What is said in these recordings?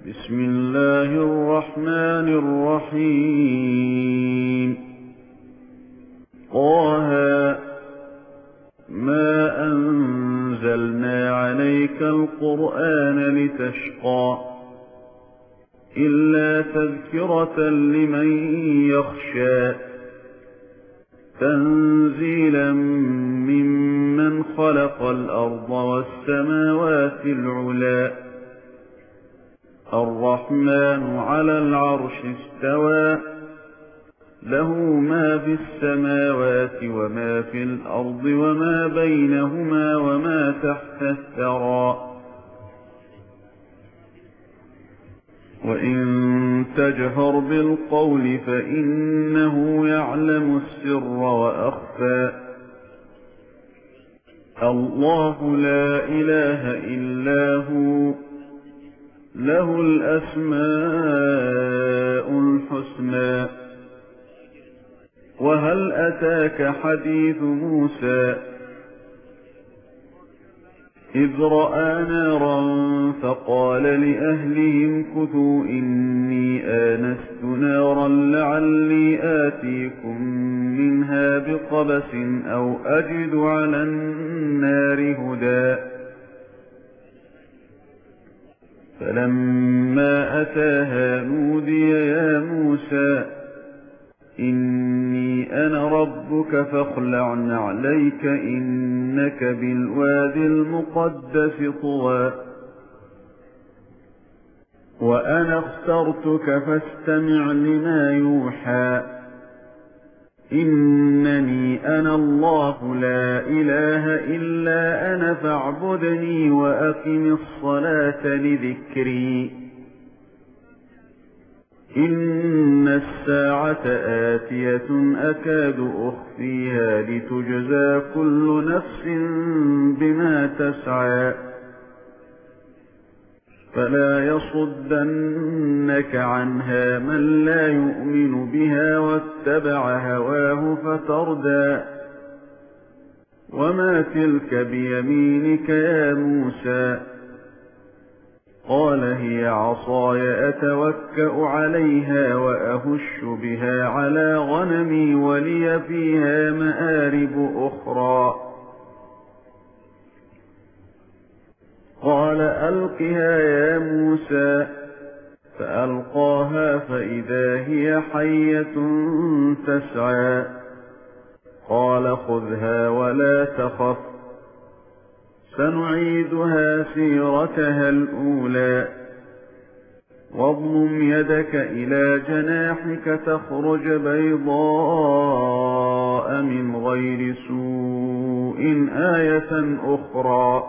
بسم الله الرحمن الرحيم طه ما أنزلنا عليك القرآن لتشقى إلا تذكرة لمن يخشى تنزيلا ممن خلق الأرض والسماوات العلى الرحمن على العرش استوى له ما في السماوات وما في الأرض وما بينهما وما تحت الثرى وإن تجهر بالقول فإنه يعلم السر وأخفى الله لا إله إلا هو له الأسماء الحسنى وهل أتاك حديث موسى إذ رأى نارا فقال لأهلهم كثوا إني آنست نارا لعلي آتيكم منها بقبس أو أجد على النار هدى فلما أتاها نودي يا موسى إني أنا ربك فاخلع نعليك إنك بالواد المقدس طوى وأنا اخترتك فاستمع لما يوحى إنني أنا الله لا إله إلا أنا فاعبدني وأقم الصلاة لذكري إن الساعة آتية أكاد أخفيها لتجزى كل نفس بما تسعى فلا يصدنك عنها من لا يؤمن بها واتبع هواه فتردى وما تلك بيمينك يا موسى قال هي عصاي أتوكأ عليها وأهش بها على غنمي ولي فيها مآرب أخرى قال ألقها يا موسى فألقاها فإذا هي حية تسعى قال خذها ولا تخف سنعيدها سيرتها الأولى واضمم يدك إلى جناحك تخرج بيضاء من غير سوء آية أخرى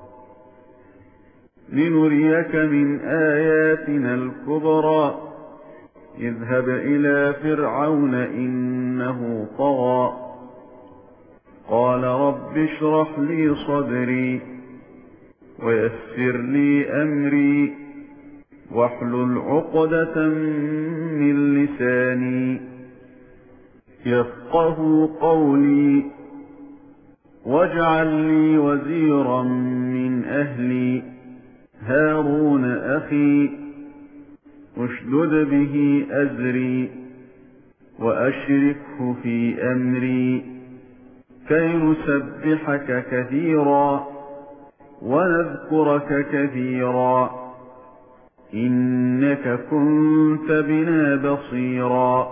لنريك من آياتنا الكبرى اذهب إلى فرعون إنه طغى قال رب اشرح لي صدري ويسر لي أمري واحلل عقدة من لساني يفقه قولي واجعل لي وزيرا من أهلي هارون أخي اشدد به أزري وأشركه في أمري كي نسبحك كثيرا ونذكرك كثيرا إنك كنت بنا بصيرا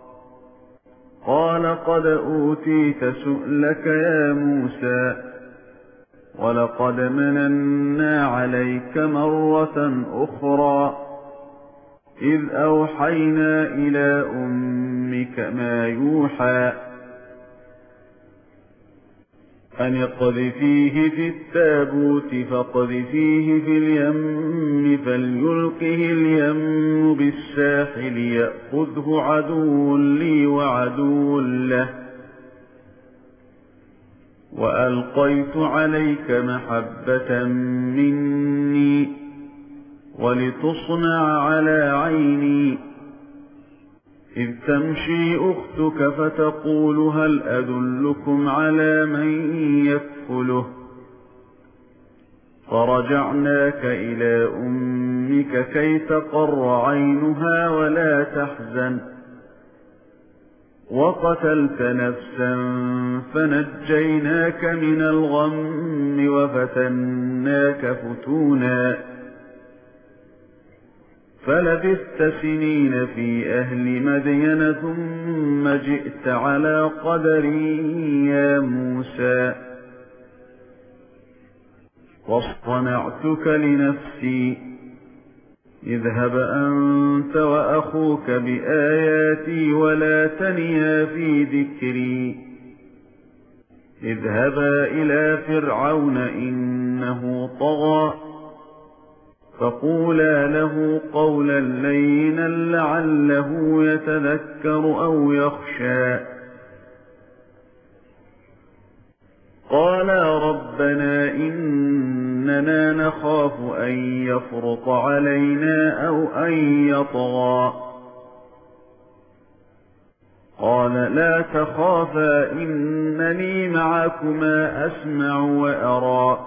قال قد أوتيت سؤلك يا موسى ولقد مننا عليك مرة أخرى إذ أوحينا إلى أمك ما يوحى أن اقذفيه في التابوت فاقذفيه في اليم فليلقه اليم بالساحل يأخذه عدو لي وعدو له وألقيت عليك محبة مني ولتصنع على عيني إذ تمشي أختك فتقول هل أدلكم على من يكفله فرجعناك إلى أمك ربك كي تقر عينها ولا تحزن وقتلت نفسا فنجيناك من الغم وفتناك فتونا فلبثت سنين في أهل مدين ثم جئت على قدري يا موسى واصطنعتك لنفسي اذهب أنت وأخوك بآياتي ولا تنيا في ذكري اذهبا إلى فرعون إنه طغى فقولا له قولا لينا لعله يتذكر أو يخشى قالا ربنا إننا نخاف أن يفرط علينا أو أن يطغى قال لا تخافا إنني معكما أسمع وأرى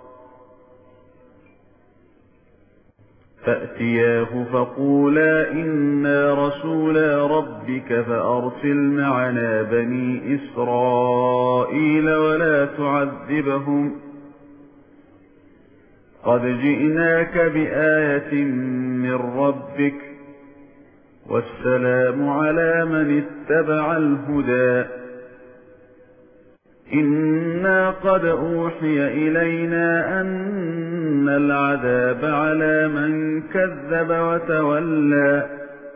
فأتياه فقولا إنا رسولا ربك فأرسل معنا بني إسرائيل ولا تعذبهم قد جئناك بآية من ربك والسلام على من اتبع الهدى إنا قد أوحي إلينا أن العذاب على من كذب وتولى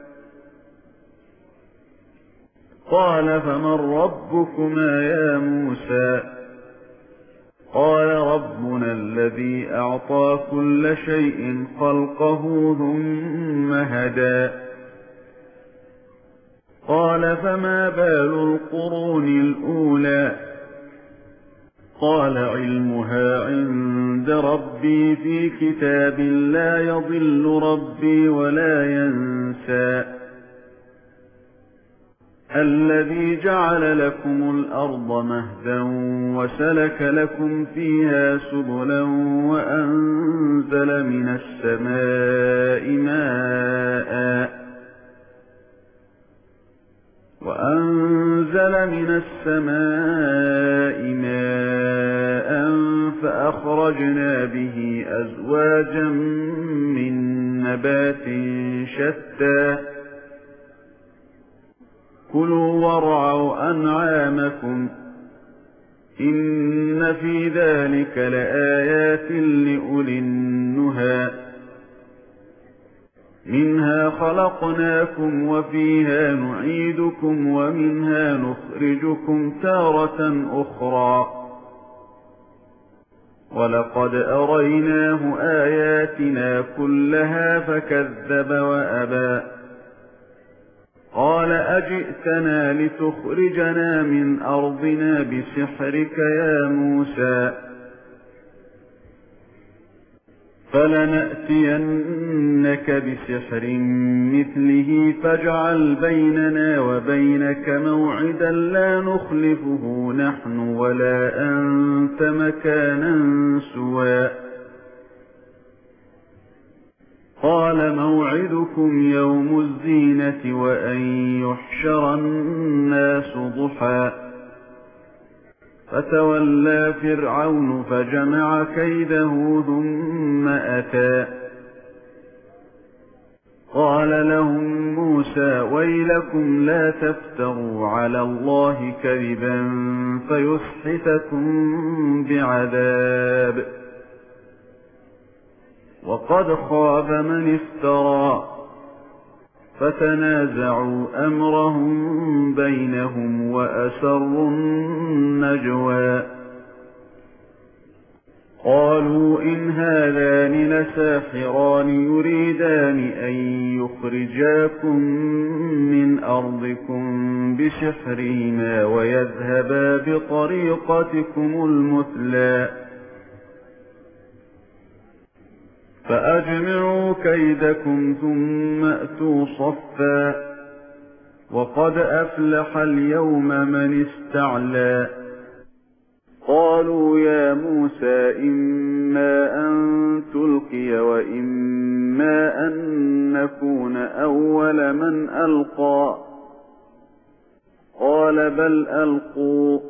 قال فمن ربكما يا موسى قال ربنا الذي أعطى كل شيء خلقه ثم هدى قال فما بال القرون الأولى قال علمها عند ربي في كتاب لا يضل ربي ولا ينسى الذي جعل لكم الأرض مهدا وسلك لكم فيها سبلا وأنزل من السماء ماء فأخرجنا به أزواجا من نبات شتى كلوا وارعوا أنعامكم إن في ذلك لآيات لأولي النهى منها خلقناكم وفيها نعيدكم ومنها نخرجكم تارة أخرى ولقد أريناه آياتنا كلها فكذب وأبى قال أجئتنا لتخرجنا من أرضنا بسحرك يا موسى فلنأتينك بسحر مثله فاجعل بيننا وبينك موعدا لا نخلفه نحن ولا أنت مكانا سوى قال موعدكم يوم الزينة وأن يحشر الناس ضحى فتولى فرعون فجمع كيده ثم أتى قال لهم موسى ويلكم لا تفتروا على الله كذبا فيسحتكم بعذاب وقد خاب من افترى فتنازعوا أمرهم بينهم وأسروا النجوى قالوا إن هذان لساحران يريدان أن يخرجاكم من أرضكم بسحرهما ويذهبا بطريقتكم المثلى فأجمعوا كيدكم ثم أتوا صفا وقد أفلح اليوم من استعلى قالوا يا موسى إما أن تلقي وإما أن نكون أول من ألقى قال بل ألقوا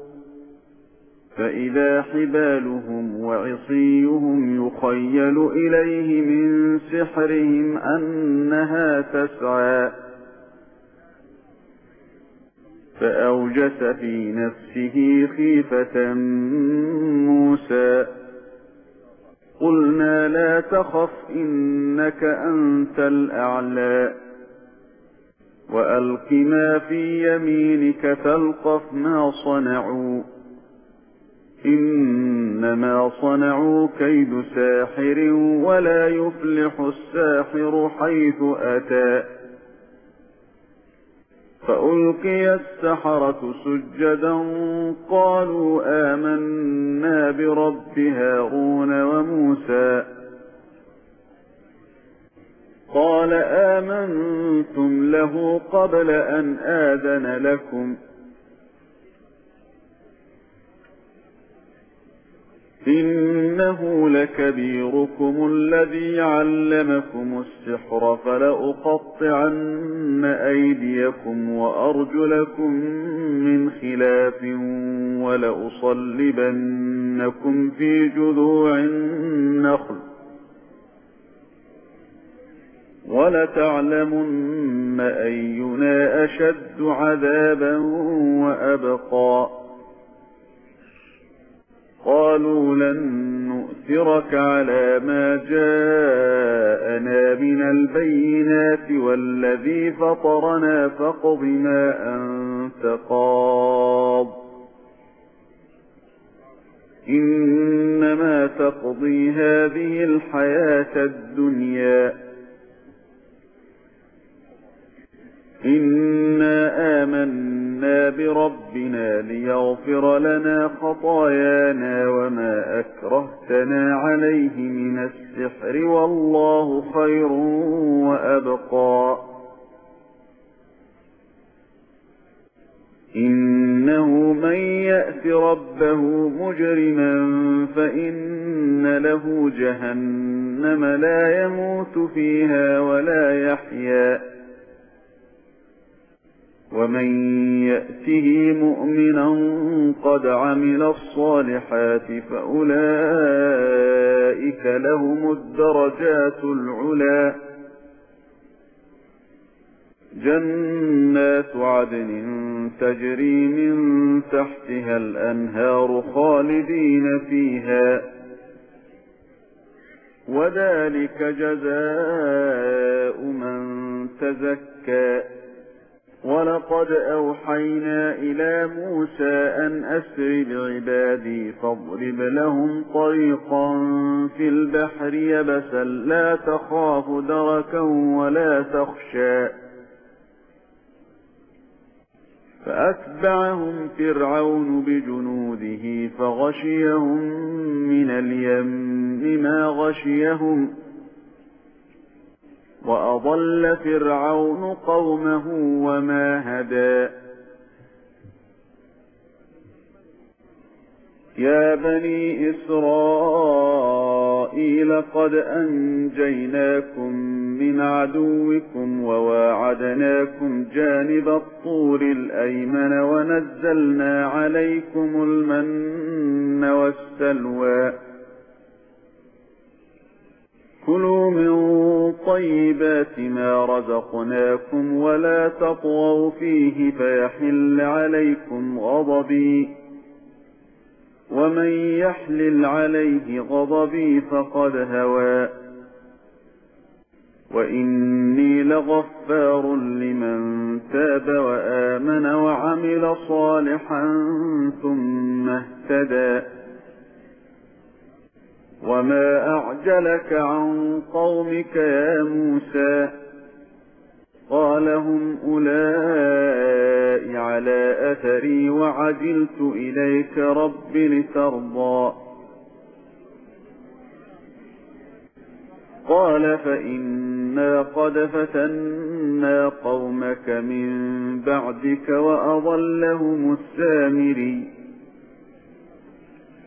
فإذا حبالهم وعصيهم يخيل إليه من سحرهم أنها تسعى فأوجس في نفسه خيفة موسى قلنا لا تخف إنك أنت الأعلى وألق ما في يمينك تلقف ما صنعوا إنما صنعوا كيد ساحر ولا يفلح الساحر حيث أتى فألقي السحرة سجدا قالوا آمنا برب هارون وموسى قال آمنتم له قبل أن آذن لكم إنه لكبيركم الذي علمكم السحر فلأقطعن أيديكم وأرجلكم من خلاف ولأصلبنكم في جذوع النخل ولتعلمن أينا أشد عذابا وأبقى قالوا لن نؤثرك على ما جاءنا من البينات والذي فطرنا فاقض ما أنت قاض إنما تقضي هذه الحياة الدنيا إنا آمنا بربنا ليغفر لنا خطايانا وما أكرهتنا عليه من السحر والله خير وأبقى إنه من يأت ربه مجرما فإن له جهنم لا يموت فيها ولا يحيا ومن يأته مؤمنا قد عمل الصالحات فأولئك لهم الدرجات العلى جنات عدن تجري من تحتها الأنهار خالدين فيها وذلك جزاء من تزكى ولقد أوحينا إلى موسى أن أسر بعبادي فاضرب لهم طريقا في البحر يبسا لا تخاف دركا ولا تخشى فأتبعهم فرعون بجنوده فغشيهم من اليم ما غشيهم وأضل فرعون قومه وما هدى يا بني إسرائيل قد أنجيناكم من عدوكم وواعدناكم جانب الطور الأيمن ونزلنا عليكم المن والسلوى كلوا من طيبات ما رزقناكم ولا تطغوا فيه فيحل عليكم غضبي ومن يحلل عليه غضبي فقد هوى وإني لغفار لمن تاب وآمن وعمل صالحا ثم اهتدى وما أعجلك عن قومك يا موسى قال هم أولئك على أثري وعجلت إليك رب لترضى قال فإنا قد فتنا قومك من بعدك وأضلهم السامري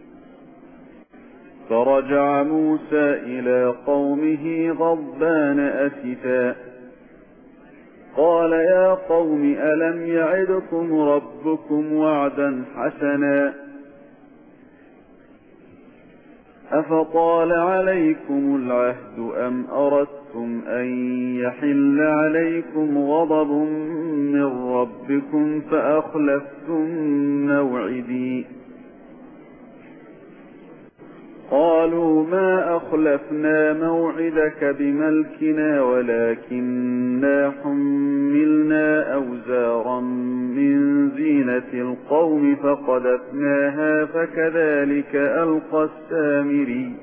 فرجع موسى إلى قومه غضبان أسفا قال يا قوم ألم يعدكم ربكم وعدا حسنا أفطال عليكم العهد أم أردتم أن يحل عليكم غضب من ربكم فأخلفتم موعدي قالوا ما أخلفنا موعدك بملكنا ولكننا حملنا أوزارا من زينة القوم فقذفناها فكذلك ألقى السامري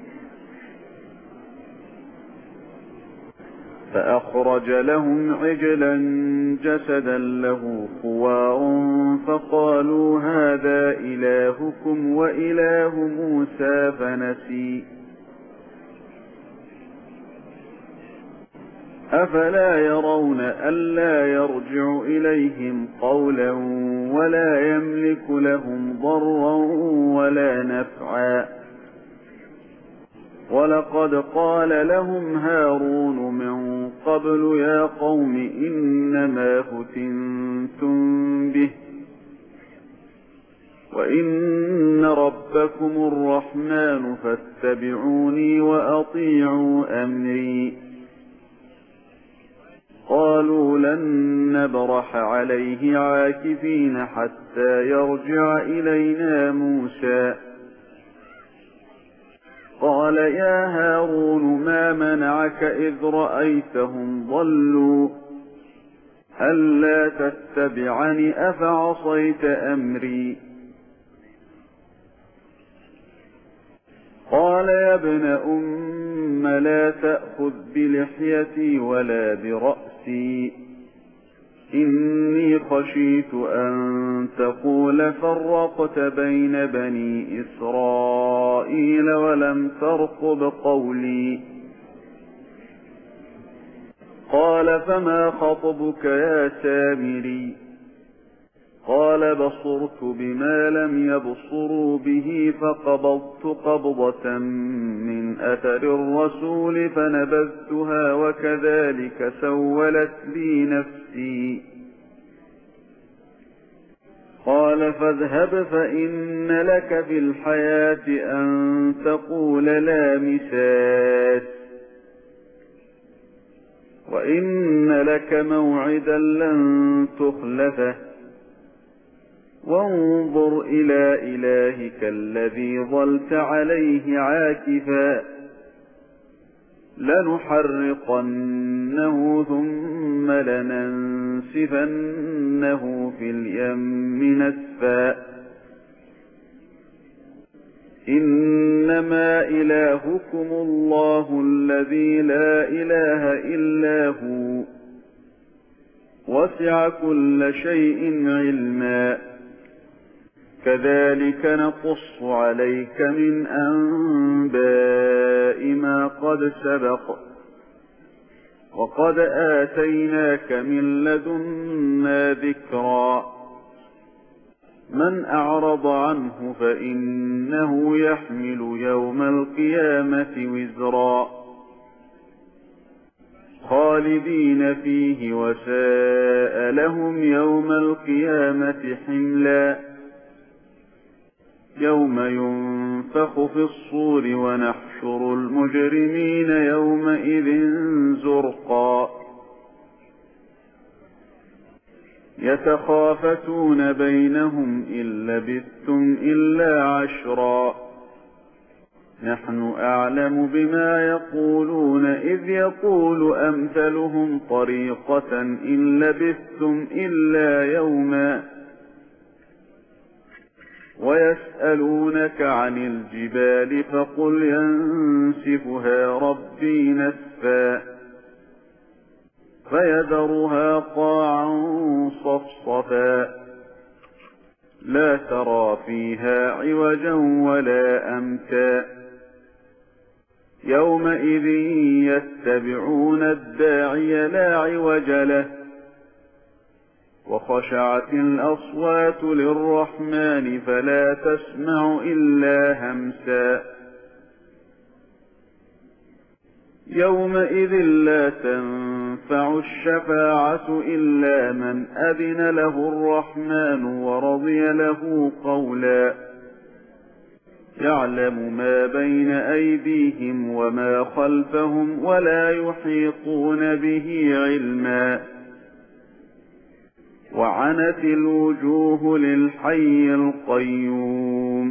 فأخرج لهم عجلا جسدا له خوار فقالوا هذا إلهكم وإله موسى فنسي أفلا يرون ألا يرجع إليهم قولا ولا يملك لهم ضرا ولا نفعا ولقد قال لهم هارون من قبل يا قوم إنما فتنتم به وإن ربكم الرحمن فاتبعوني وأطيعوا أمري قالوا لن نبرح عليه عاكفين حتى يرجع إلينا موسى قال يا هارون ما منعك إذ رأيتهم ضلوا ألا تتبعني أفعصيت أمري قال يا ابن أم لا تأخذ بلحيتي ولا برأسي إني خشيت أن تقول فرقت بين بني إسرائيل ولم ترقب قولي قال فما خطبك يا سامري قال بصرت بما لم يبصروا به فقبضت قبضة من أثر الرسول فنبذتها وكذلك سولت لي نفسي قال فاذهب فإن لك في الحياة أن تقول لا مساس وإن لك موعدا لن تخلفه وانظر إلى إلهك الذي ظلت عليه عاكفا لنحرقنه ثم لننسفنه في اليم نسفا إنما إلهكم الله الذي لا إله إلا هو وسع كل شيء علما كذلك نقص عليك من أنباء ما قد سبق وقد آتيناك من لدنا ذكرا من أعرض عنه فإنه يحمل يوم القيامة وزرا خالدين فيه وساء لهم يوم القيامة حملا يوم ينفخ في الصور ونحشر المجرمين يومئذ زرقا يتخافتون بينهم إن لبثتم إلا عشرا نحن أعلم بما يقولون إذ يقول أمثلهم طريقة إن لبثتم إلا يوما ويسألونك عن الجبال فقل ينسفها ربي نسفا فيذرها قاعا صفصفا لا ترى فيها عوجا ولا أمتا يومئذ يتبعون الداعي لا عوج له وخشعت الأصوات للرحمن فلا تسمع إلا همسا يومئذ لا تنفع الشفاعة إلا من أذن له الرحمن ورضي له قولا يعلم ما بين أيديهم وما خلفهم ولا يحيطون به علما وعنت الوجوه للحي القيوم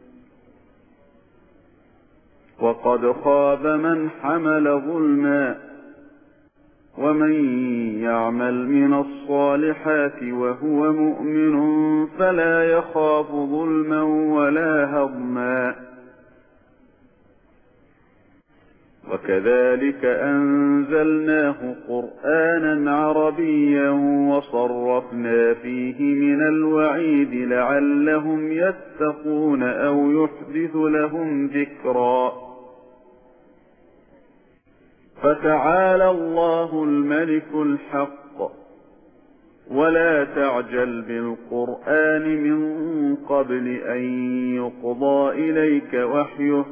وقد خاب من حمل ظلما ومن يعمل من الصالحات وهو مؤمن فلا يخاف ظلما ولا هضما وكذلك أنزلناه قرآنا عربيا وصرفنا فيه من الوعيد لعلهم يتقون أو يحدث لهم ذكرا فتعالى الله الملك الحق ولا تعجل بالقرآن من قبل أن يقضى إليك وحيه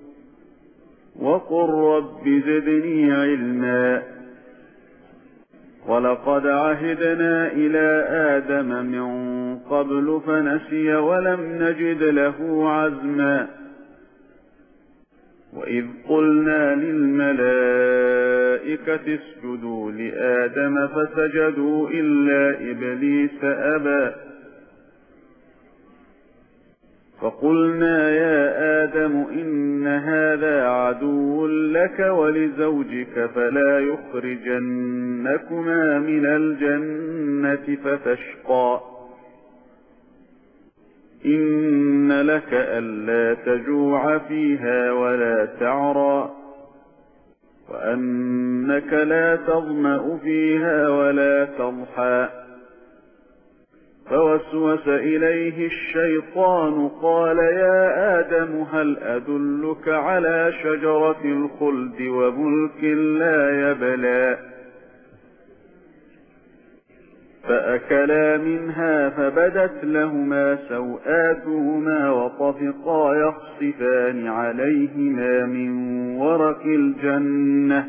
وقل رب زدني علما ولقد عهدنا إلى آدم من قبل فنسي ولم نجد له عزما وإذ قلنا للملائكة اسجدوا لآدم فسجدوا إلا إبليس أبى فقلنا يا آدم إن هذا عدو لك ولزوجك فلا يخرجنكما من الجنة فتشقى إن لك ألا تجوع فيها ولا تعرى وأنك لا تظمأ فيها ولا تضحى فوسوس إليه الشيطان قال يا آدم هل أدلك على شجرة الخلد وملك لا يبلى فأكلا منها فبدت لهما سوآتهما وطفقا يخصفان عليهما من ورق الجنة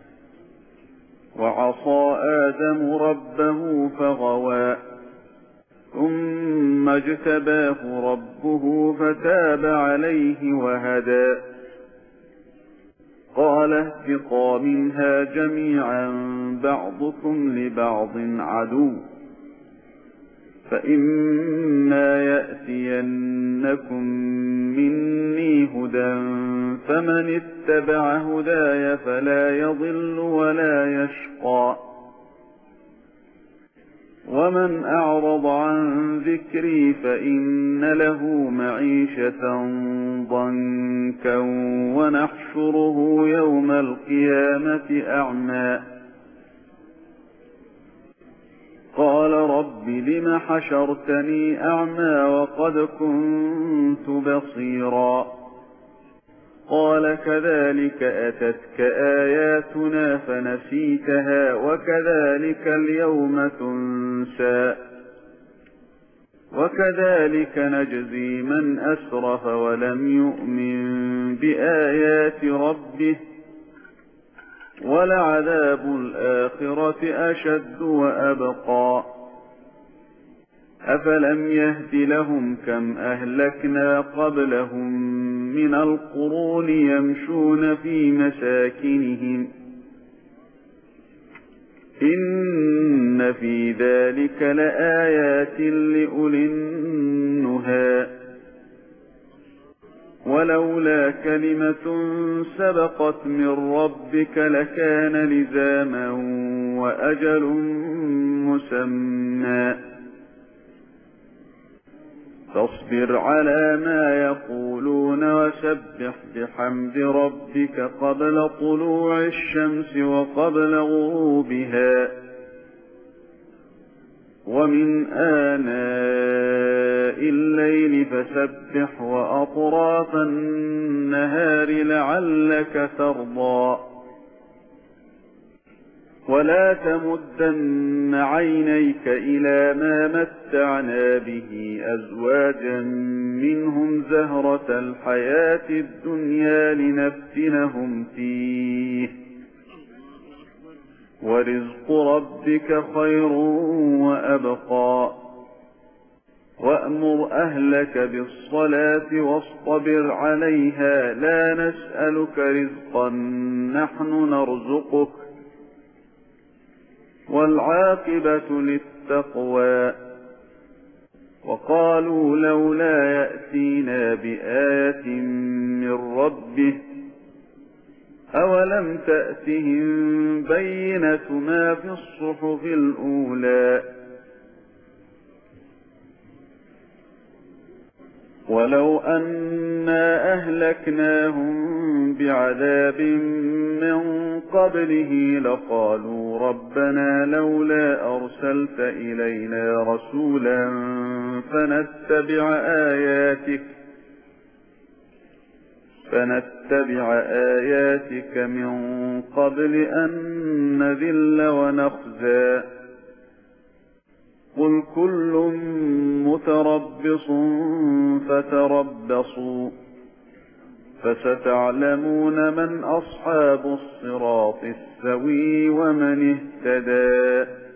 وعصى آدم ربه فغوى ثم اجتباه ربه فتاب عليه وهدى قال اهبطا منها جميعا بعضكم لبعض عدو فإما يأتينكم مني هدى فمن اتبع هداي فلا يضل ولا يشقى ومن أعرض عن ذكري فإن له معيشة ضنكا ونحشره يوم القيامة أعمى قال رب لم حشرتني أعمى وقد كنت بصيرا قال كذلك أتتك آياتنا فنسيتها وكذلك اليوم تنسى وكذلك نجزي من أسرف ولم يؤمن بآيات ربه ولعذاب الآخرة أشد وأبقى أفلم يهد لهم كم أهلكنا قبلهم من القرون يمشون في مساكنهم إن في ذلك لآيات لأولي النهى ولولا كلمة سبقت من ربك لكان لزاما وأجل مسمى فاصبر على ما يقولون وسبح بحمد ربك قبل طلوع الشمس وقبل غروبها ومن آناء الليل فسبح وأطراف النهار لعلك ترضى ولا تمدن عينيك إلى ما متعنا به أزواجا منهم زهرة الحياة الدنيا لنفتنهم فيه ورزق ربك خير وأبقى وأمر أهلك بالصلاة واصطبر عليها لا نسألك رزقا نحن نرزقك والعاقبة للتقوى وقالوا لولا يأتينا بآية من ربه أولم تأتهم بينة ما في الصحف الأولى ولو أنا أهلكناهم بعذاب من قبله لقالوا ربنا لولا أرسلت إلينا رسولا فنتبع آياتك من قبل أن نذل ونخزى قل كل متربص فتربصوا فستعلمون من أصحاب الصراط السوي ومن اهتدى